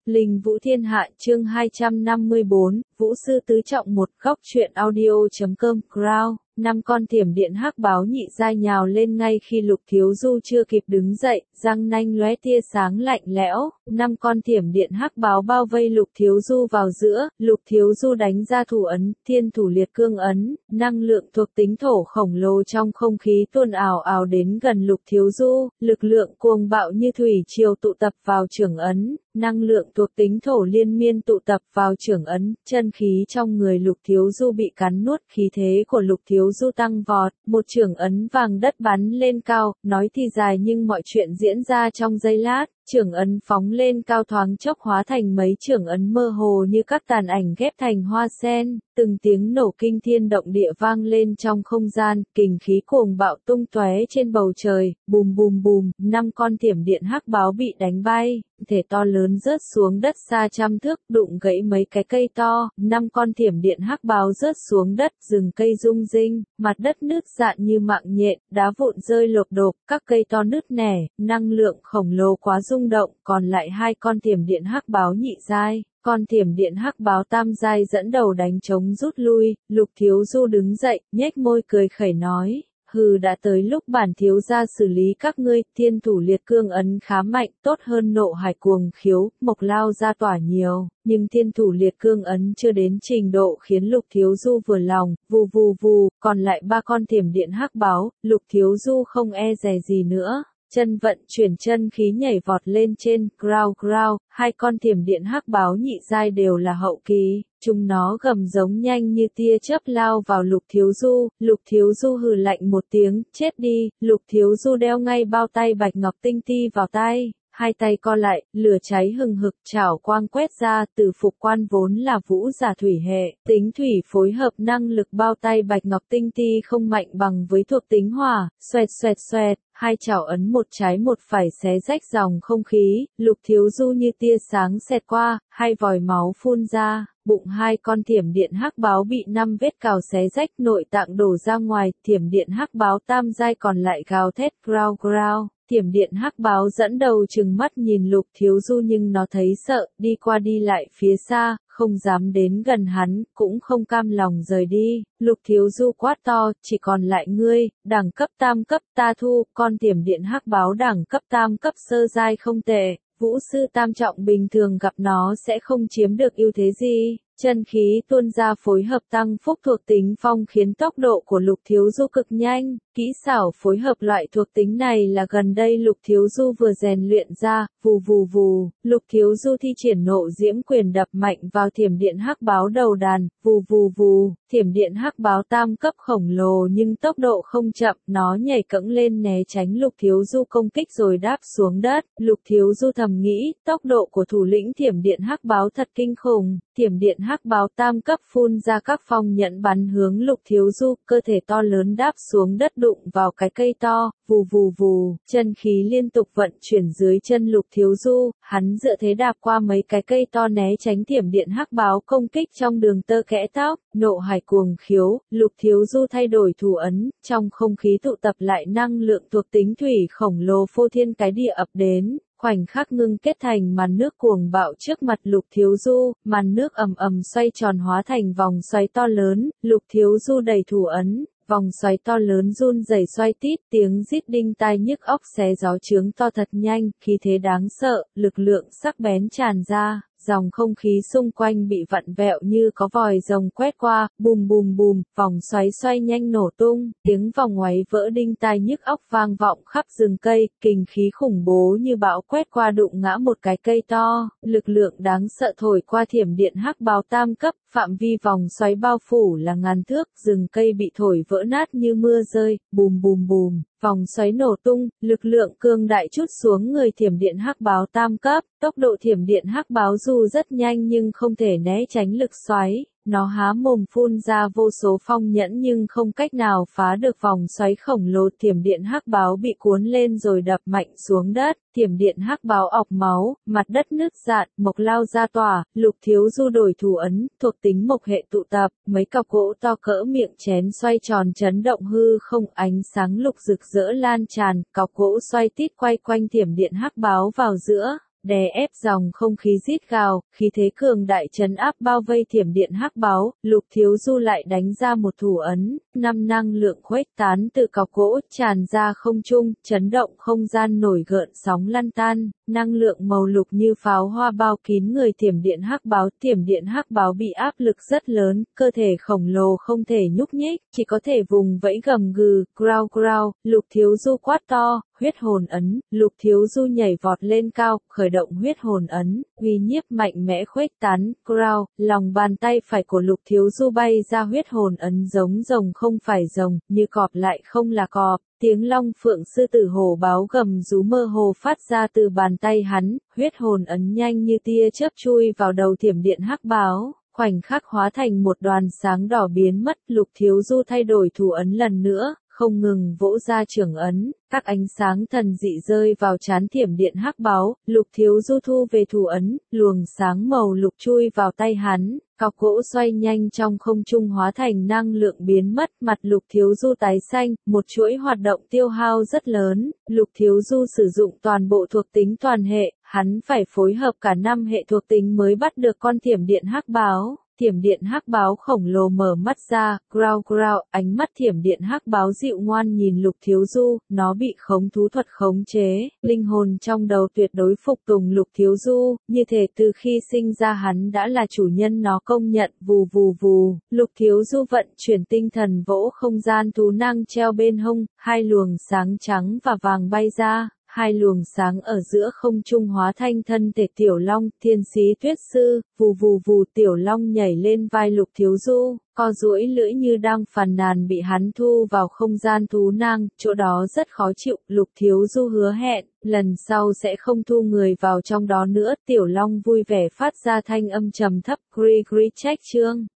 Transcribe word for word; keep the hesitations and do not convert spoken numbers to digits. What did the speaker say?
Linh Vũ Thiên Hạ chương hai trăm năm mươi bốn, Vũ Sư Tứ Trọng một góc truyện audio.com Crown. Năm con thiểm điện hắc báo nhị giai nhào lên ngay khi Lục Thiếu Du chưa kịp đứng dậy, răng nanh lóe tia sáng lạnh lẽo. Năm con thiểm điện hắc báo bao vây Lục Thiếu Du vào giữa, Lục Thiếu Du đánh ra thủ ấn, Thiên Thủ Liệt Cương ấn, năng lượng thuộc tính thổ khổng lồ trong không khí tuôn ào ào đến gần Lục Thiếu Du, lực lượng cuồng bạo như thủy triều tụ tập vào trưởng ấn. Năng lượng thuộc tính thổ liên miên tụ tập vào trưởng ấn, chân khí trong người Lục Thiếu Du bị cắn nuốt, khí thế của Lục Thiếu Du tăng vọt, một trưởng ấn vàng đất bắn lên cao, nói thì dài nhưng mọi chuyện diễn ra trong giây lát. Trưởng ấn phóng lên cao thoáng chốc hóa thành mấy trưởng ấn mơ hồ như các tàn ảnh ghép thành hoa sen, từng tiếng nổ kinh thiên động địa vang lên trong không gian, kình khí cuồng bạo tung tóe trên bầu trời, bùm bùm bùm, năm con thiểm điện hắc báo bị đánh bay, thể to lớn rớt xuống đất xa trăm thước, đụng gãy mấy cái cây to, năm con thiểm điện hắc báo rớt xuống đất, rừng cây rung rinh, mặt đất nứt rạn như mạng nhện, đá vụn rơi lộp độp, các cây to nứt nẻ, năng lượng khổng lồ quá rung động, còn lại hai con thiểm điện hắc báo nhị giai. Con thiểm điện hắc báo tam giai dẫn đầu đánh trống rút lui, Lục Thiếu Du đứng dậy, nhếch môi cười khẩy nói, hừ, đã tới lúc bản thiếu gia xử lý các ngươi. Thiên Thủ Liệt Cương ấn khá mạnh, tốt hơn Nộ Hải Cuồng Khiếu, Mộc Lao ra tỏa nhiều, nhưng Thiên Thủ Liệt Cương ấn chưa đến trình độ khiến Lục Thiếu Du vừa lòng, vù vù vù, còn lại ba con thiểm điện hắc báo, Lục Thiếu Du không e dè gì nữa. Chân vận chuyển chân khí nhảy vọt lên trên, growl growl, hai con thiểm điện hắc báo nhị giai đều là hậu kỳ, chúng nó gầm giống nhanh như tia chớp lao vào Lục Thiếu Du, Lục Thiếu Du hừ lạnh một tiếng, chết đi. Lục Thiếu Du đeo ngay bao tay bạch ngọc tinh ti vào tay, hai tay co lại, lửa cháy hừng hực, chảo quang quét ra, từ phục quan vốn là vũ giả thủy hệ, tính thủy phối hợp năng lực bao tay bạch ngọc tinh ti không mạnh bằng với thuộc tính hỏa, xoẹt xoẹt xoẹt. Hai chảo ấn một trái một phải xé rách dòng không khí, Lục Thiếu Du như tia sáng xẹt qua, hai vòi máu phun ra, bụng hai con thiểm điện hắc báo bị năm vết cào xé rách, nội tạng đổ ra ngoài, thiểm điện hắc báo tam giai còn lại gào thét growl growl. Thiểm điện hắc báo dẫn đầu trừng mắt nhìn Lục Thiếu Du nhưng nó thấy sợ, đi qua đi lại phía xa, không dám đến gần hắn, cũng không cam lòng rời đi. Lục Thiếu Du quát to, chỉ còn lại ngươi, đẳng cấp tam cấp ta thu, con thiểm điện hắc báo đẳng cấp tam cấp sơ giai không tệ, vũ sư tam trọng bình thường gặp nó sẽ không chiếm được ưu thế gì. Chân khí tuôn ra phối hợp tăng phúc thuộc tính phong khiến tốc độ của Lục Thiếu Du cực nhanh, kỹ xảo phối hợp loại thuộc tính này là gần đây Lục Thiếu Du vừa rèn luyện ra, vù vù vù, Lục Thiếu Du thi triển nộ diễm quyền đập mạnh vào thiểm điện hắc báo đầu đàn, vù vù vù, thiểm điện hắc báo tam cấp khổng lồ nhưng tốc độ không chậm, nó nhảy cẫng lên né tránh Lục Thiếu Du công kích rồi đáp xuống đất. Lục Thiếu Du thầm nghĩ, tốc độ của thủ lĩnh thiểm điện hắc báo thật kinh khủng, thiểm điện hắc báo tam cấp phun ra các phong nhận bắn hướng Lục Thiếu Du, cơ thể to lớn đáp xuống đất đụng vào cái cây to, vù vù vù, chân khí liên tục vận chuyển dưới chân Lục Thiếu Du, hắn dựa thế đạp qua mấy cái cây to né tránh thiểm điện hắc báo công kích trong đường tơ kẽ tóc. Nộ Hải Cuồng Khiếu, Lục Thiếu Du thay đổi thủ ấn, trong không khí tụ tập lại năng lượng thuộc tính thủy khổng lồ phô thiên cái địa ập đến. Khoảnh khắc ngưng kết thành màn nước cuồng bạo trước mặt Lục Thiếu Du, màn nước ầm ầm xoay tròn hóa thành vòng xoáy to lớn, Lục Thiếu Du đẩy thủ ấn, vòng xoáy to lớn run rẩy xoay tít, tiếng rít đinh tai nhức óc xé gió trướng to thật nhanh, khí thế đáng sợ, lực lượng sắc bén tràn ra. Dòng không khí xung quanh bị vặn vẹo như có vòi rồng quét qua, bùm bùm bùm, vòng xoáy xoay nhanh nổ tung, tiếng vòng ngoáy vỡ đinh tai nhức óc vang vọng khắp rừng cây, kình khí khủng bố như bão quét qua đụng ngã một cái cây to, lực lượng đáng sợ thổi qua thiểm điện hắc báo tam cấp, phạm vi vòng xoáy bao phủ là ngàn thước, rừng cây bị thổi vỡ nát như mưa rơi, bùm bùm bùm. Vòng xoáy nổ tung, lực lượng cương đại trút xuống người thiểm điện hắc báo tam cấp, tốc độ thiểm điện hắc báo dù rất nhanh nhưng không thể né tránh lực xoáy, nó há mồm phun ra vô số phong nhẫn nhưng không cách nào phá được vòng xoáy khổng lồ. Thiểm điện hắc báo bị cuốn lên rồi đập mạnh xuống đất, thiểm điện hắc báo ọc máu, mặt đất nứt rạn, Mộc Lao ra tỏa. Lục Thiếu Du đổi thủ ấn, thuộc tính mộc hệ tụ tập, mấy cọc gỗ to cỡ miệng chén xoay tròn chấn động hư không, ánh sáng lục rực rỡ lan tràn, cọc gỗ xoay tít quay quanh thiểm điện hắc báo vào giữa. đè ép dòng không khí rít gào, khí thế cường đại trấn áp bao vây thiểm điện hắc báu, Lục Thiếu Du lại đánh ra một thủ ấn, năm năng lượng khuếch tán từ cọc gỗ tràn ra không trung, chấn động không gian nổi gợn sóng lăn tan, năng lượng màu lục như pháo hoa bao kín người thiểm điện hắc báu, thiểm điện hắc báu bị áp lực rất lớn, cơ thể khổng lồ không thể nhúc nhích, chỉ có thể vùng vẫy gầm gừ, growl growl, Lục Thiếu Du quát to, huyết hồn ấn, Lục Thiếu Du nhảy vọt lên cao, khởi động huyết hồn ấn, uy nhiếp mạnh mẽ khuếch tán, growl, lòng bàn tay phải của Lục Thiếu Du bay ra huyết hồn ấn giống rồng không phải rồng, như cọp lại không là cọp. Tiếng long phượng sư tử hổ báo gầm rú mơ hồ phát ra từ bàn tay hắn, huyết hồn ấn nhanh như tia chớp chui vào đầu thiểm điện hắc báo, khoảnh khắc hóa thành một đoàn sáng đỏ biến mất. Lục Thiếu Du thay đổi thủ ấn lần nữa, không ngừng vỗ ra trưởng ấn, các ánh sáng thần dị rơi vào trán thiểm điện hắc báo, Lục Thiếu Du thu về thủ ấn, luồng sáng màu lục chui vào tay hắn, cọc gỗ xoay nhanh trong không trung hóa thành năng lượng biến mất, mặt Lục Thiếu Du tái xanh, một chuỗi hoạt động tiêu hao rất lớn, Lục Thiếu Du sử dụng toàn bộ thuộc tính toàn hệ, hắn phải phối hợp cả năm hệ thuộc tính mới bắt được con thiểm điện hắc báo. Thiểm điện hắc báo khổng lồ mở mắt ra, growl growl, ánh mắt thiểm điện hắc báo dịu ngoan nhìn Lục Thiếu Du, nó bị khống thú thuật khống chế, linh hồn trong đầu tuyệt đối phục tùng Lục Thiếu Du, như thể từ khi sinh ra hắn đã là chủ nhân nó công nhận, vù vù vù, Lục Thiếu Du vận chuyển tinh thần vỗ không gian thú năng treo bên hông, hai luồng sáng trắng và vàng bay ra. Hai luồng sáng ở giữa không trung hóa thanh thân thể Tiểu Long, Thiên Sĩ Tuyết Sư, vù vù vù Tiểu Long nhảy lên vai Lục Thiếu Du, co duỗi lưỡi như đang phàn nàn bị hắn thu vào không gian thú năng, chỗ đó rất khó chịu, Lục Thiếu Du hứa hẹn, lần sau sẽ không thu người vào trong đó nữa, Tiểu Long vui vẻ phát ra thanh âm trầm thấp, gri gri trách chương.